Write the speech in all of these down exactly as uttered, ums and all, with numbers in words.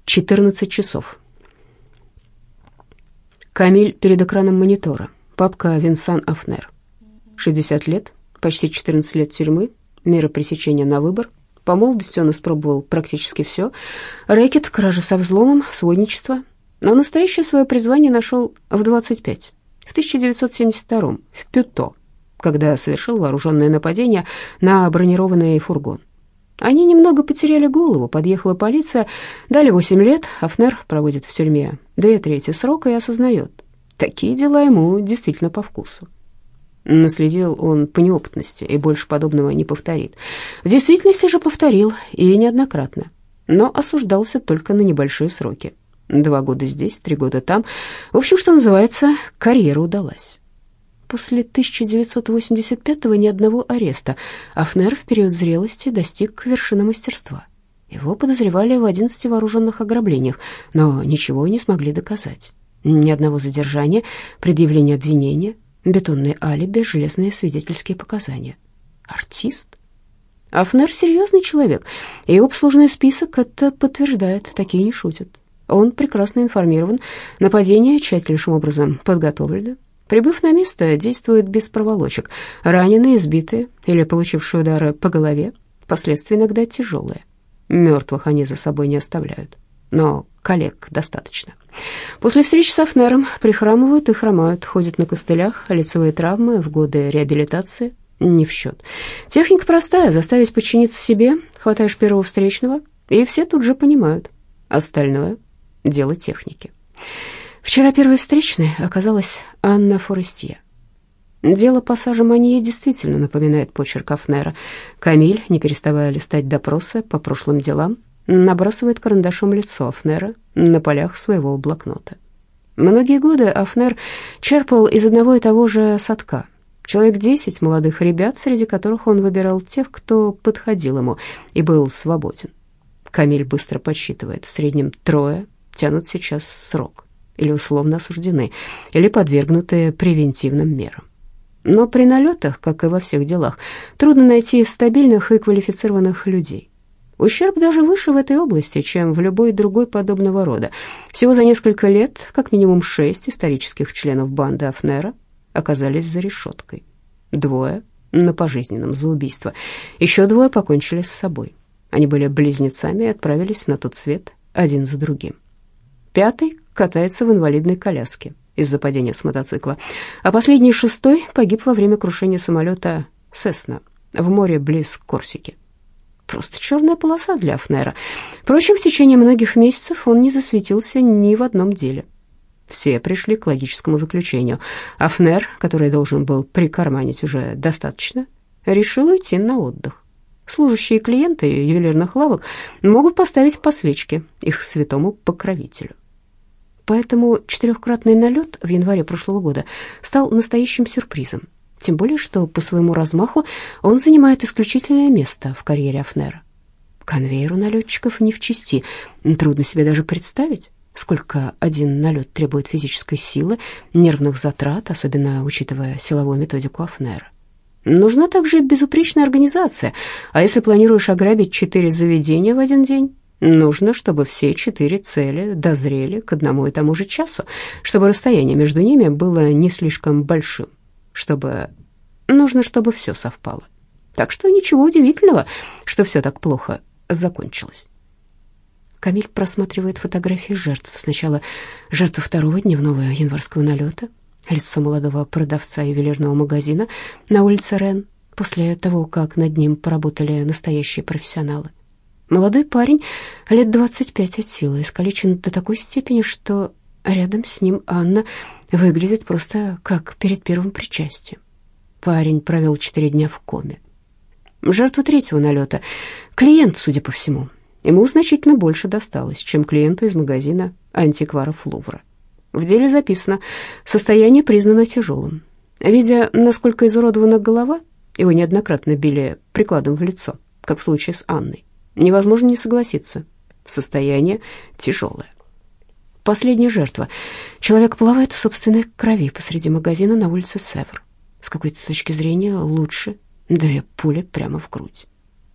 четырнадцать часов. Камиль перед экраном монитора. Папка Винсан Афнер. шестьдесят лет, почти четырнадцать лет тюрьмы, мера пресечения на выбор. По молодости он испробовал практически все. Рэкет, кража со взломом, сводничество. Но настоящее свое призвание нашел в двадцать пять, в тысяча девятьсот семьдесят втором, в Пюто, когда совершил вооруженное нападение на бронированный фургон. Они немного потеряли голову, подъехала полиция, дали восемь лет, Афнер проводит в тюрьме две трети срока и осознает, такие дела ему действительно по вкусу. Наследил он по неопытности и больше подобного не повторит. В действительности же повторил, и неоднократно, но осуждался только на небольшие сроки. Два года здесь, три года там. В общем, что называется, карьера удалась. После тысяча девятьсот восемьдесят пятого ни одного ареста. Афнер в период зрелости достиг вершины мастерства. Его подозревали в одиннадцати вооруженных ограблениях, но ничего не смогли доказать. Ни одного задержания, предъявления обвинения, бетонные алиби, железные свидетельские показания. Артист? Афнер серьезный человек, и его послужной список это подтверждает, такие не шутят. Он прекрасно информирован, нападение тщательнейшим образом подготовлено. Прибыв на место, действует без проволочек. Раненые, избитые или получившие удары по голове, последствия иногда тяжелые. Мертвых они за собой не оставляют, но коллег достаточно. После встречи с Афнером прихрамывают и хромают, ходят на костылях, лицевые травмы в годы реабилитации не в счет. Техника простая: заставить подчиниться себе, хватаешь первого встречного, и все тут же понимают. Остальное — дело техники. Вчера первой встречной оказалась Анна Форестье. Дело пассажа Манье действительно напоминает почерк Афнера. Камиль, не переставая листать допросы по прошлым делам, набрасывает карандашом лицо Афнера на полях своего блокнота. Многие годы Афнер черпал из одного и того же садка. Человек десять молодых ребят, среди которых он выбирал тех, кто подходил ему и был свободен. Камиль быстро подсчитывает: в среднем трое тянут сейчас срок, или условно осуждены, или подвергнуты превентивным мерам. Но при налетах, как и во всех делах, трудно найти стабильных и квалифицированных людей. Ущерб даже выше в этой области, чем в любой другой подобного рода. Всего за несколько лет как минимум шесть исторических членов банды Афнера оказались за решеткой. Двое на пожизненном за убийство. Еще двое покончили с собой. Они были близнецами и отправились на тот свет один за другим. Пятый катается в инвалидной коляске из-за падения с мотоцикла, а последний, шестой, погиб во время крушения самолета «Сесна» в море близ Корсики. Просто черная полоса для Афнера. Впрочем, в течение многих месяцев он не засветился ни в одном деле. Все пришли к логическому заключению. Афнер, который должен был прикарманить уже достаточно, решил уйти на отдых. Служащие клиенты ювелирных лавок могут поставить по свечке их святому покровителю. Поэтому четырехкратный налет в январе прошлого года стал настоящим сюрпризом. Тем более, что по своему размаху он занимает исключительное место в карьере Афнера. Конвейеру налетчиков не в чести. Трудно себе даже представить, сколько один налет требует физической силы, нервных затрат, особенно учитывая силовую методику Афнера. Нужна также безупречная организация, а если планируешь ограбить четыре заведения в один день, нужно, чтобы все четыре цели дозрели к одному и тому же часу, чтобы расстояние между ними было не слишком большим, чтобы... Нужно, чтобы все совпало. Так что ничего удивительного, что все так плохо закончилось. Камиль просматривает фотографии жертв. Сначала жертва второго дневного январского налета, лицо молодого продавца ювелирного магазина на улице Рен, после того, как над ним поработали настоящие профессионалы. Молодой парень, лет двадцать пять от силы, искалечен до такой степени, что рядом с ним Анна выглядит просто как перед первым причастием. Парень провел четыре дня в коме. Жертва третьего налета — клиент, судя по всему. Ему значительно больше досталось, чем клиенту из магазина антикваров Лувра. В деле записано: состояние признано тяжелым. Видя, насколько изуродована голова, его неоднократно били прикладом в лицо, как в случае с Анной, невозможно не согласиться. Состояние тяжелое. Последняя жертва. Человек плавает в собственной крови посреди магазина на улице Севр. С какой-то точки зрения лучше две пули прямо в грудь.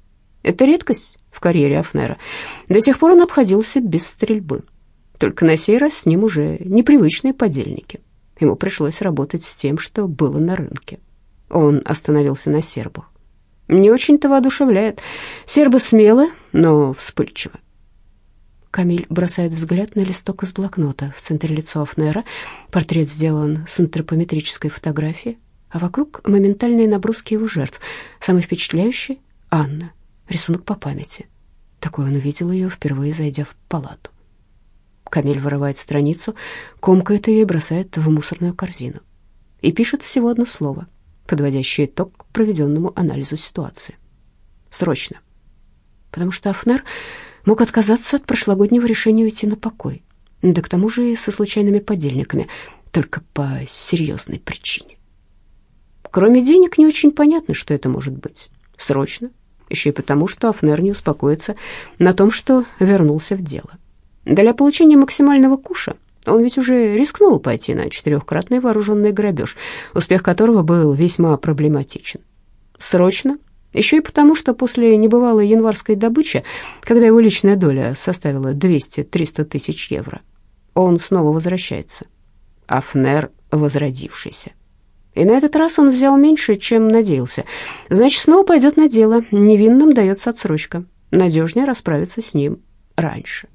Это редкость в карьере Афнера. До сих пор он обходился без стрельбы. Только на сей раз с ним уже непривычные подельники. Ему пришлось работать с тем, что было на рынке. Он остановился на сербах. Не очень-то воодушевляет. Сербы смелы, но вспыльчивы. Камиль бросает взгляд на листок из блокнота. В центре лицо Афнера. Портрет сделан с антропометрической фотографии, а вокруг моментальные наброски его жертв. Самый впечатляющий — Анна. Рисунок по памяти. Такой он увидел ее, впервые зайдя в палату. Камиль вырывает страницу, комкает ее и бросает в мусорную корзину. И пишет всего одно слово, подводящее итог к проведенному анализу ситуации. Срочно. Потому что Афнер мог отказаться от прошлогоднего решения уйти на покой. Да к тому же и со случайными подельниками, только по серьезной причине. Кроме денег, не очень понятно, что это может быть. Срочно. Еще и потому, что Афнер не успокоится на том, что вернулся в дело. Для получения максимального куша он ведь уже рискнул пойти на четырехкратный вооруженный грабеж, успех которого был весьма проблематичен. Срочно. Еще и потому, что после небывалой январской добычи, когда его личная доля составила двести-триста тысяч евро, он снова возвращается. Афнер возродившийся. И на этот раз он взял меньше, чем надеялся. Значит, снова пойдет на дело. Невинным дается отсрочка. Надежнее расправиться с ним раньше.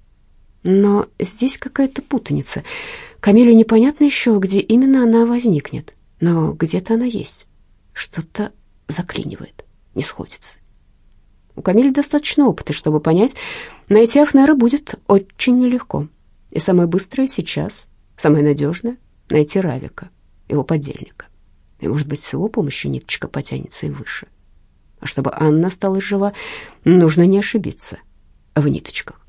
Но здесь какая-то путаница. Камилю непонятно еще, где именно она возникнет. Но где-то она есть. Что-то заклинивает, не сходится. У Камиля достаточно опыта, чтобы понять, найти Афнера будет очень нелегко. И самое быстрое сейчас, самое надежное — найти Равика, его подельника. И, может быть, с его помощью ниточка потянется и выше. А чтобы Анна осталась жива, нужно не ошибиться в ниточках.